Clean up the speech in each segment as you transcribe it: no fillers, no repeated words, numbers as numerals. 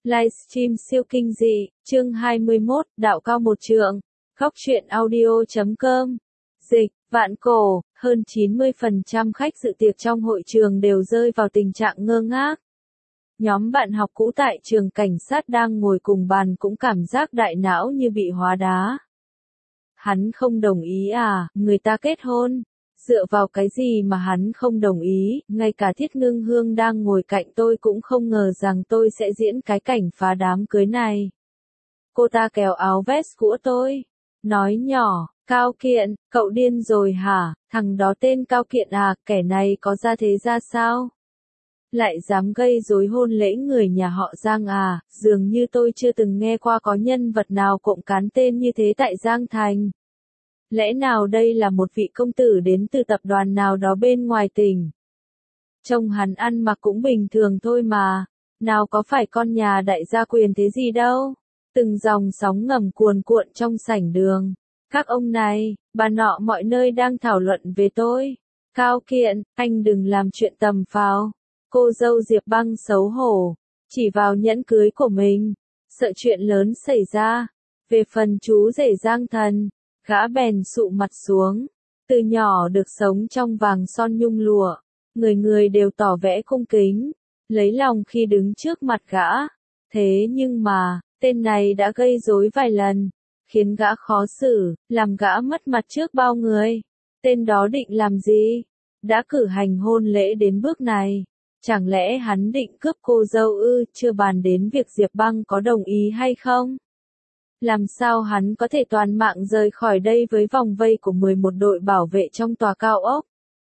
Livestream siêu kinh dị, chương 21, đạo cao một trượng, góc truyện audio.com. Dịch, vạn cổ, hơn 90% khách dự tiệc trong hội trường đều rơi vào tình trạng ngơ ngác. Nhóm bạn học cũ tại trường cảnh sát đang ngồi cùng bàn cũng cảm giác đại não như bị hóa đá. Hắn không đồng ý à, người ta kết hôn. Dựa vào cái gì mà hắn không đồng ý, ngay cả Thiết Ngưng Hương đang ngồi cạnh tôi cũng không ngờ rằng tôi sẽ diễn cái cảnh phá đám cưới này. Cô ta kéo áo vest của tôi, nói nhỏ, Cao Kiện, cậu điên rồi hả, thằng đó tên Cao Kiện à, kẻ này có ra thế ra sao? Lại dám gây rối hôn lễ người nhà họ Giang à, dường như tôi chưa từng nghe qua có nhân vật nào cộng cán tên như thế tại Giang Thành. Lẽ nào đây là một vị công tử đến từ tập đoàn nào đó bên ngoài tỉnh? Trông hắn ăn mặc cũng bình thường thôi mà, nào có phải con nhà đại gia quyền thế gì đâu. Từng dòng sóng ngầm cuồn cuộn trong sảnh đường. Các ông này, bà nọ mọi nơi đang thảo luận về tôi. Cao Kiện, anh đừng làm chuyện tầm phào. Cô dâu Diệp Băng xấu hổ, chỉ vào nhẫn cưới của mình, sợ chuyện lớn xảy ra. Về phần chú rể Giang Thần, gã bèn sụ mặt xuống, từ nhỏ được sống trong vàng son nhung lụa, người người đều tỏ vẻ cung kính, lấy lòng khi đứng trước mặt gã. Thế nhưng mà, tên này đã gây rối vài lần, khiến gã khó xử, làm gã mất mặt trước bao người. Tên đó định làm gì? Đã cử hành hôn lễ đến bước này, chẳng lẽ hắn định cướp cô dâu ư? Chưa bàn đến việc Diệp Băng có đồng ý hay không? Làm sao hắn có thể toàn mạng rời khỏi đây với vòng vây của 11 đội bảo vệ trong tòa cao ốc?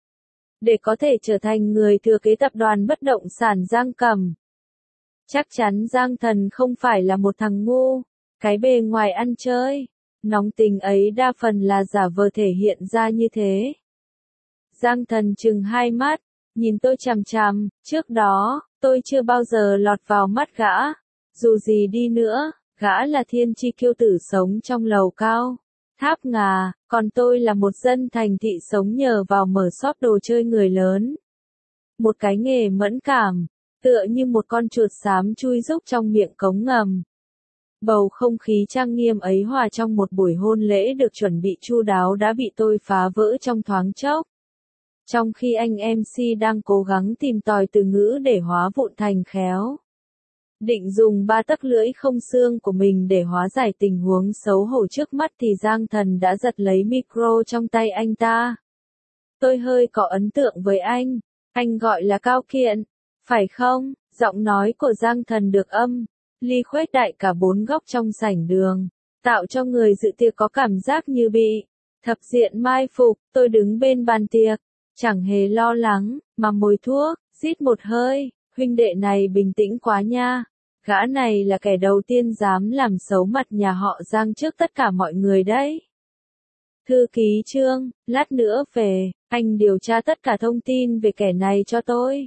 Để có thể trở thành người thừa kế tập đoàn bất động sản Giang Cẩm. Chắc chắn Giang Thần không phải là một thằng ngu, cái bề ngoài ăn chơi, nóng tính ấy đa phần là giả vờ thể hiện ra như thế. Giang Thần trừng hai mắt, nhìn tôi chằm chằm, trước đó, tôi chưa bao giờ lọt vào mắt gã, dù gì đi nữa. Gã là thiên chi kiêu tử sống trong lầu cao, tháp ngà, còn tôi là một dân thành thị sống nhờ vào mở shop đồ chơi người lớn. Một cái nghề mẫn cảm, tựa như một con chuột xám chui rúc trong miệng cống ngầm. Bầu không khí trang nghiêm ấy hòa trong một buổi hôn lễ được chuẩn bị chu đáo đã bị tôi phá vỡ trong thoáng chốc. Trong khi anh MC đang cố gắng tìm tòi từ ngữ để hóa vụn thành khéo. Định dùng 3 tấc lưỡi không xương của mình để hóa giải tình huống xấu hổ trước mắt thì Giang Thần đã giật lấy micro trong tay anh ta. Tôi hơi có ấn tượng với anh gọi là Cao Kiện, phải không? Giọng nói của Giang Thần được âm, ly khuếch đại cả bốn góc trong sảnh đường, tạo cho người dự tiệc có cảm giác như bị thập diện mai phục. Tôi đứng bên bàn tiệc, chẳng hề lo lắng, mà mồi thuốc, rít một hơi, huynh đệ này bình tĩnh quá nha. Gã này là kẻ đầu tiên dám làm xấu mặt nhà họ Giang trước tất cả mọi người đấy. Thư ký Trương, lát nữa về, anh điều tra tất cả thông tin về kẻ này cho tôi.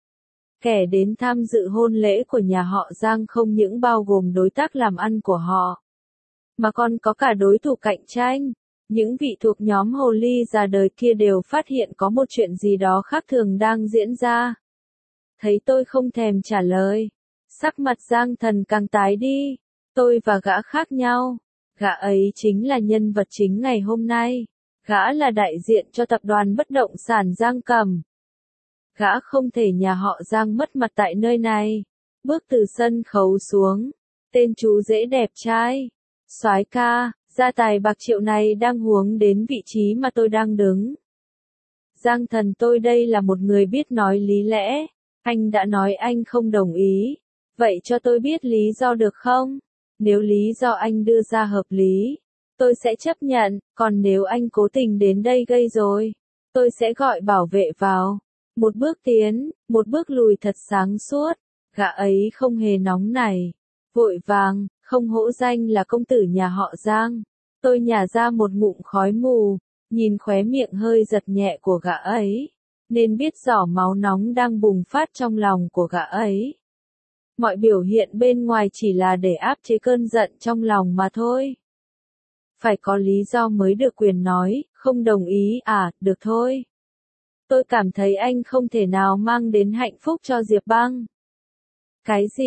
Kẻ đến tham dự hôn lễ của nhà họ Giang không những bao gồm đối tác làm ăn của họ, mà còn có cả đối thủ cạnh tranh. Những vị thuộc nhóm hồ ly già đời kia đều phát hiện có một chuyện gì đó khác thường đang diễn ra. Thấy tôi không thèm trả lời, sắc mặt Giang Thần càng tái đi. Tôi và gã khác nhau. Gã ấy chính là nhân vật chính ngày hôm nay. Gã là đại diện cho tập đoàn bất động sản Giang Cẩm. Gã không thể nhà họ Giang mất mặt tại nơi này. Bước từ sân khấu xuống. Tên chú rể đẹp trai, soái ca, gia tài bạc triệu này đang huống đến vị trí mà tôi đang đứng. Giang Thần, tôi đây là một người biết nói lý lẽ. Anh đã nói anh không đồng ý. Vậy cho tôi biết lý do được không? Nếu lý do anh đưa ra hợp lý, tôi sẽ chấp nhận, còn nếu anh cố tình đến đây gây rối, tôi sẽ gọi bảo vệ vào. Một bước tiến, một bước lùi thật sáng suốt. Gã ấy không hề nóng nảy, vội vàng, không hổ danh là công tử nhà họ Giang. Tôi nhả ra một ngụm khói mù, nhìn khóe miệng hơi giật nhẹ của gã ấy, nên biết giỏ máu nóng đang bùng phát trong lòng của gã ấy. Mọi biểu hiện bên ngoài chỉ là để áp chế cơn giận trong lòng mà thôi. Phải có lý do mới được quyền nói, không đồng ý à, được thôi. Tôi cảm thấy anh không thể nào mang đến hạnh phúc cho Diệp Băng. Cái gì?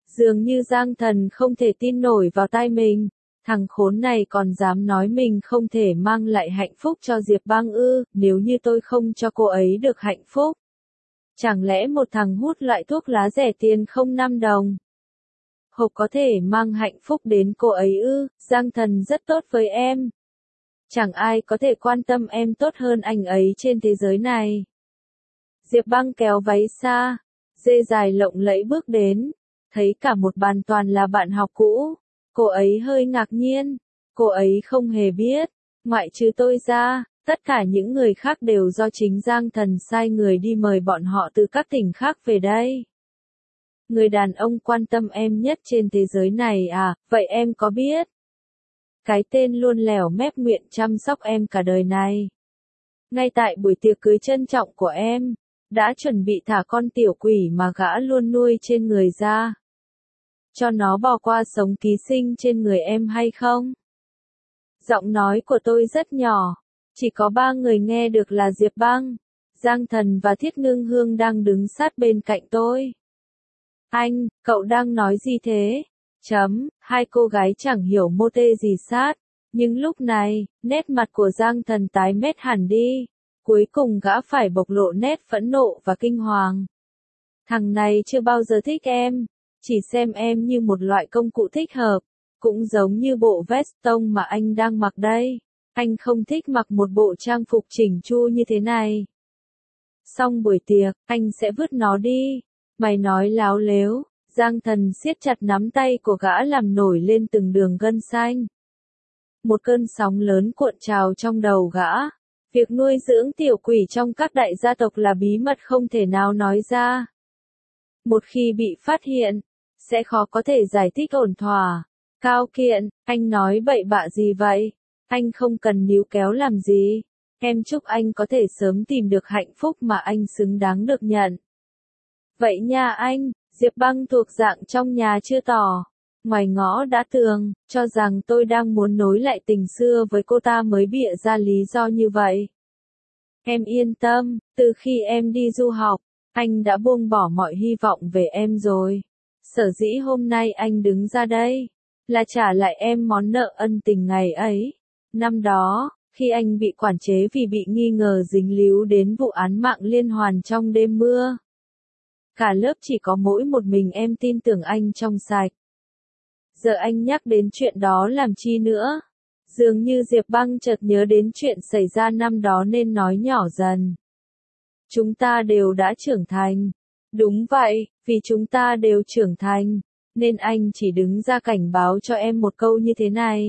Dường như Giang Thần không thể tin nổi vào tai mình. Thằng khốn này còn dám nói mình không thể mang lại hạnh phúc cho Diệp Băng ư, nếu như tôi không cho cô ấy được hạnh phúc. Chẳng lẽ một thằng hút loại thuốc lá rẻ tiền không 5 đồng? Hộp có thể mang hạnh phúc đến cô ấy ư, Giang Thần rất tốt với em. Chẳng ai có thể quan tâm em tốt hơn anh ấy trên thế giới này. Diệp Băng kéo váy xa, dê dài lộng lẫy bước đến, thấy cả một bàn toàn là bạn học cũ. Cô ấy hơi ngạc nhiên, cô ấy không hề biết, ngoại trừ tôi ra, tất cả những người khác đều do chính Giang Thần sai người đi mời bọn họ từ các tỉnh khác về đây. Người đàn ông quan tâm em nhất trên thế giới này à, vậy em có biết? Cái tên luôn lẻo mép nguyện chăm sóc em cả đời này. Ngay tại buổi tiệc cưới trân trọng của em, đã chuẩn bị thả con tiểu quỷ mà gã luôn nuôi trên người ra. Cho nó bò qua sống ký sinh trên người em hay không? Giọng nói của tôi rất nhỏ, chỉ có 3 người nghe được là Diệp Băng, Giang Thần và Thiết Ngưng Hương đang đứng sát bên cạnh tôi. Anh, cậu đang nói gì thế? Hai cô gái chẳng hiểu mô tê gì sát, nhưng lúc này, nét mặt của Giang Thần tái mét hẳn đi, cuối cùng gã phải bộc lộ nét phẫn nộ và kinh hoàng. Thằng này chưa bao giờ thích em, chỉ xem em như một loại công cụ thích hợp, cũng giống như bộ vest tông mà anh đang mặc đây. Anh không thích mặc một bộ trang phục chỉnh chu như thế này. Xong buổi tiệc, anh sẽ vứt nó đi. Mày nói láo lếu. Giang Thần siết chặt nắm tay của gã làm nổi lên từng đường gân xanh. Một cơn sóng lớn cuộn trào trong đầu gã. Việc nuôi dưỡng tiểu quỷ trong các đại gia tộc là bí mật không thể nào nói ra. Một khi bị phát hiện, sẽ khó có thể giải thích ổn thỏa. Cao Kiện, anh nói bậy bạ gì vậy? Anh không cần níu kéo làm gì. Em chúc anh có thể sớm tìm được hạnh phúc mà anh xứng đáng được nhận. Vậy nha anh, Diệp Băng thuộc dạng trong nhà chưa tỏ. Ngoài ngõ đã tường, cho rằng tôi đang muốn nối lại tình xưa với cô ta mới bịa ra lý do như vậy. Em yên tâm, từ khi em đi du học, anh đã buông bỏ mọi hy vọng về em rồi. Sở dĩ hôm nay anh đứng ra đây, là trả lại em món nợ ân tình ngày ấy. Năm đó, khi anh bị quản chế vì bị nghi ngờ dính líu đến vụ án mạng liên hoàn trong đêm mưa. Cả lớp chỉ có mỗi một mình em tin tưởng anh trong sạch. Giờ anh nhắc đến chuyện đó làm chi nữa? Dường như Diệp Băng chợt nhớ đến chuyện xảy ra năm đó nên nói nhỏ dần. Chúng ta đều đã trưởng thành. Đúng vậy, vì chúng ta đều trưởng thành, nên anh chỉ đứng ra cảnh báo cho em một câu như thế này.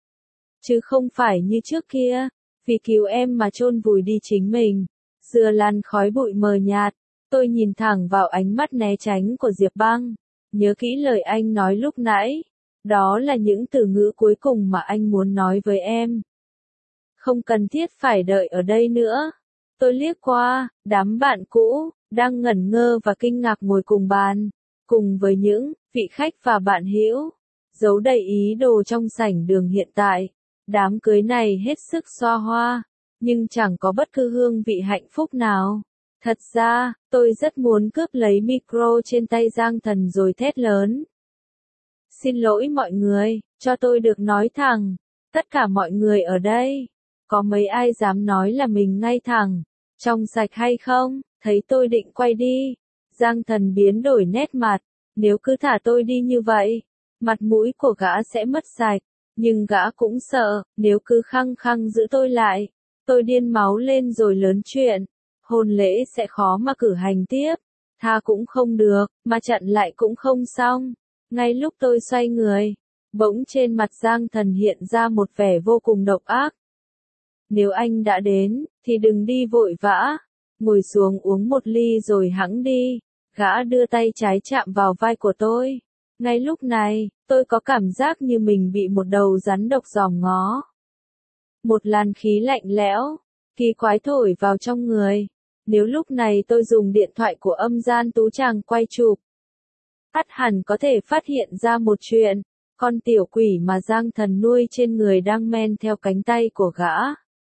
Chứ không phải như trước kia, vì cứu em mà chôn vùi đi chính mình. Dừa làn khói bụi mờ nhạt, tôi nhìn thẳng vào ánh mắt né tránh của Diệp Băng. Nhớ kỹ lời anh nói lúc nãy. Đó là những từ ngữ cuối cùng mà anh muốn nói với em. Không cần thiết phải đợi ở đây nữa. Tôi liếc qua, đám bạn cũ, đang ngẩn ngơ và kinh ngạc ngồi cùng bàn, cùng với những vị khách và bạn hữu, giấu đầy ý đồ trong sảnh đường hiện tại. Đám cưới này hết sức xoa hoa, nhưng chẳng có bất cứ hương vị hạnh phúc nào. Thật ra, tôi rất muốn cướp lấy micro trên tay Giang Thần rồi thét lớn. Xin lỗi mọi người, cho tôi được nói thẳng. Tất cả mọi người ở đây, có mấy ai dám nói là mình ngay thẳng, trong sạch hay không? Thấy tôi định quay đi, Giang Thần biến đổi nét mặt. Nếu cứ thả tôi đi như vậy, mặt mũi của gã sẽ mất sạch. Nhưng gã cũng sợ, nếu cứ khăng khăng giữ tôi lại, tôi điên máu lên rồi lớn chuyện. Hôn lễ sẽ khó mà cử hành tiếp. Tha cũng không được, mà chặn lại cũng không xong. Ngay lúc tôi xoay người, bỗng trên mặt Giang Thần hiện ra một vẻ vô cùng độc ác. Nếu anh đã đến, thì đừng đi vội vã. Ngồi xuống uống một ly rồi hẵng đi. Gã đưa tay trái chạm vào vai của tôi. Ngay lúc này, tôi có cảm giác như mình bị một đầu rắn độc giòm ngó. Một làn khí lạnh lẽo, kỳ quái thổi vào trong người. Nếu lúc này tôi dùng điện thoại của âm gian tú tràng quay chụp, ắt hẳn có thể phát hiện ra một chuyện. Con tiểu quỷ mà Giang Thần nuôi trên người đang men theo cánh tay của gã.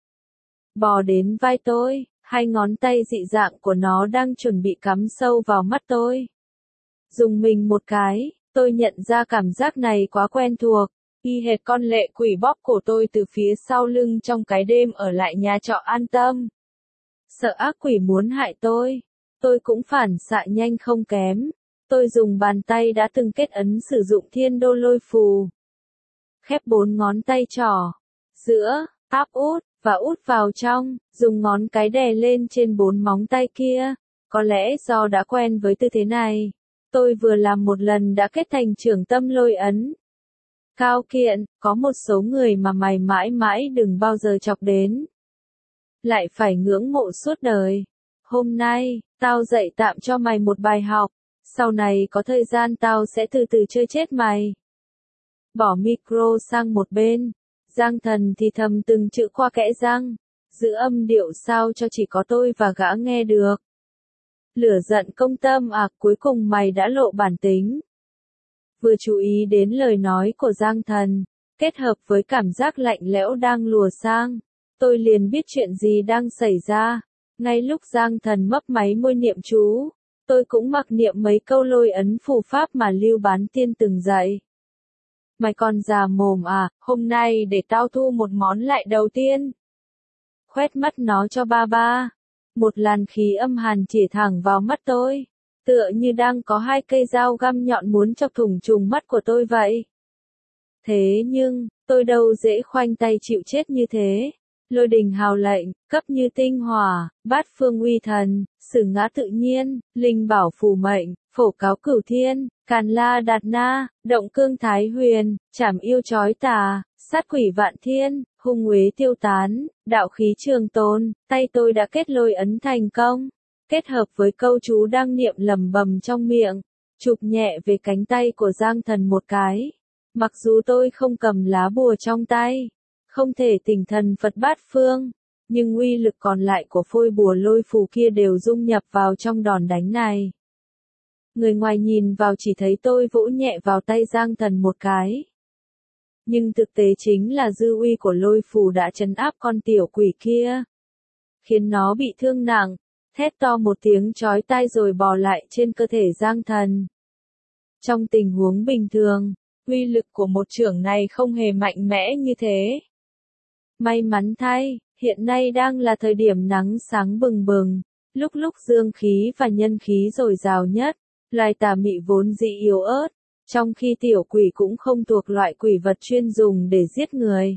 Bò đến vai tôi, hai ngón tay dị dạng của nó đang chuẩn bị cắm sâu vào mắt tôi. Dùng mình một cái, Tôi nhận ra cảm giác này quá quen thuộc, y hệt con lệ quỷ bóp cổ tôi từ phía sau lưng trong cái đêm ở lại nhà trọ An Tâm. Sợ ác quỷ muốn hại tôi cũng phản xạ nhanh không kém. Tôi dùng bàn tay đã từng kết ấn sử dụng thiên đô lôi phù. Khép 4 ngón tay trỏ, giữa, áp út, và út vào trong, dùng ngón cái đè lên trên 4 móng tay kia. Có lẽ do đã quen với tư thế này, tôi vừa làm một lần đã kết thành trưởng tâm lôi ấn. Cao kiện, có một số người mà mày mãi mãi đừng bao giờ chọc đến. Lại phải ngưỡng mộ suốt đời. Hôm nay, tao dạy tạm cho mày một bài học. Sau này có thời gian tao sẽ từ từ chơi chết mày. Bỏ micro sang một bên. Giang Thần thì thầm từng chữ qua kẽ răng. Giữ âm điệu sao cho chỉ có tôi và gã nghe được. Lửa giận công tâm à, cuối cùng mày đã lộ bản tính. Vừa chú ý đến lời nói của Giang Thần, kết hợp với cảm giác lạnh lẽo đang lùa sang, tôi liền biết chuyện gì đang xảy ra. Ngay lúc Giang Thần mấp máy môi niệm chú, tôi cũng mặc niệm mấy câu lôi ấn phù pháp mà Lưu Bán Tiên từng dạy. Mày còn già mồm à, hôm nay để tao thu một món lại đầu tiên. Khoét mắt nó cho ba. Một làn khí âm hàn chĩa thẳng vào mắt tôi, tựa như đang có 2 cây dao găm nhọn muốn chọc thủng trùng mắt của tôi vậy. Thế nhưng, tôi đâu dễ khoanh tay chịu chết như thế. Lôi đình hào lệnh, cấp như tinh hỏa, bát phương uy thần, sử ngã tự nhiên, linh bảo phù mệnh, phổ cáo cửu thiên, càn la đạt na, động cương thái huyền, trảm yêu chói tà, sát quỷ vạn thiên, hung uế tiêu tán, đạo khí trường tồn. Tay tôi đã kết lôi ấn thành công, kết hợp với câu chú đang niệm lẩm bẩm trong miệng, chụp nhẹ về cánh tay của Giang Thần một cái. Mặc dù tôi không cầm lá bùa trong tay, không thể tỉnh thần Phật bát phương, nhưng uy lực còn lại của phôi bùa lôi phù kia đều dung nhập vào trong đòn đánh này. Người ngoài nhìn vào chỉ thấy tôi vỗ nhẹ vào tay Giang Thần một cái. Nhưng thực tế chính là dư uy của lôi phù đã trấn áp con tiểu quỷ kia, khiến nó bị thương nặng, thét to một tiếng chói tai rồi bò lại trên cơ thể Giang Thần. Trong tình huống bình thường, uy lực của một chưởng này không hề mạnh mẽ như thế. May mắn thay, hiện nay đang là thời điểm nắng sáng bừng bừng, lúc dương khí và nhân khí dồi dào nhất, loài tà mị vốn dĩ yếu ớt, trong khi tiểu quỷ cũng không thuộc loại quỷ vật chuyên dùng để giết người.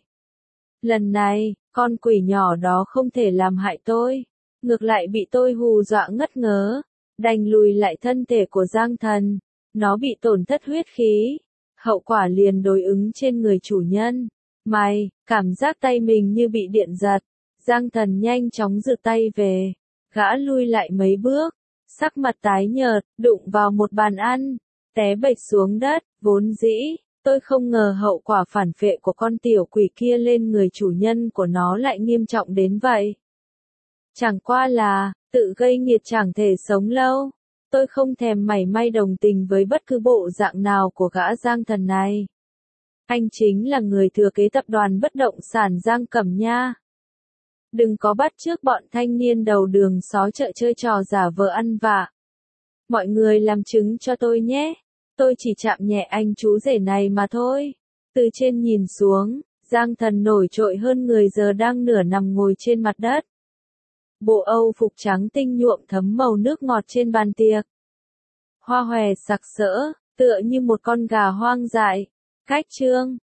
Lần này, con quỷ nhỏ đó không thể làm hại tôi, ngược lại bị tôi hù dọa ngất ngớ, đành lùi lại thân thể của Giang Thần, nó bị tổn thất huyết khí, hậu quả liền đối ứng trên người chủ nhân. Mày, cảm giác tay mình như bị điện giật, Giang Thần nhanh chóng giựt tay về, gã lui lại mấy bước, sắc mặt tái nhợt, đụng vào một bàn ăn, té bệch xuống đất. Vốn dĩ, tôi không ngờ hậu quả phản phệ của con tiểu quỷ kia lên người chủ nhân của nó lại nghiêm trọng đến vậy. Chẳng qua là, tự gây nghiệt chẳng thể sống lâu. Tôi không thèm mảy may đồng tình với bất cứ bộ dạng nào của gã Giang Thần này. Anh chính là người thừa kế tập đoàn bất động sản Giang Cẩm Nha. Đừng có bắt chước bọn thanh niên đầu đường xó chợ chơi trò giả vờ ăn vạ. Mọi người làm chứng cho tôi nhé. Tôi chỉ chạm nhẹ anh chú rể này mà thôi. Từ trên nhìn xuống, Giang Thần nổi trội hơn người giờ đang nửa nằm ngồi trên mặt đất. Bộ Âu phục trắng tinh nhuộm thấm màu nước ngọt trên bàn tiệc. Hoa hòe sặc sỡ, tựa như một con gà hoang dại. Cách chương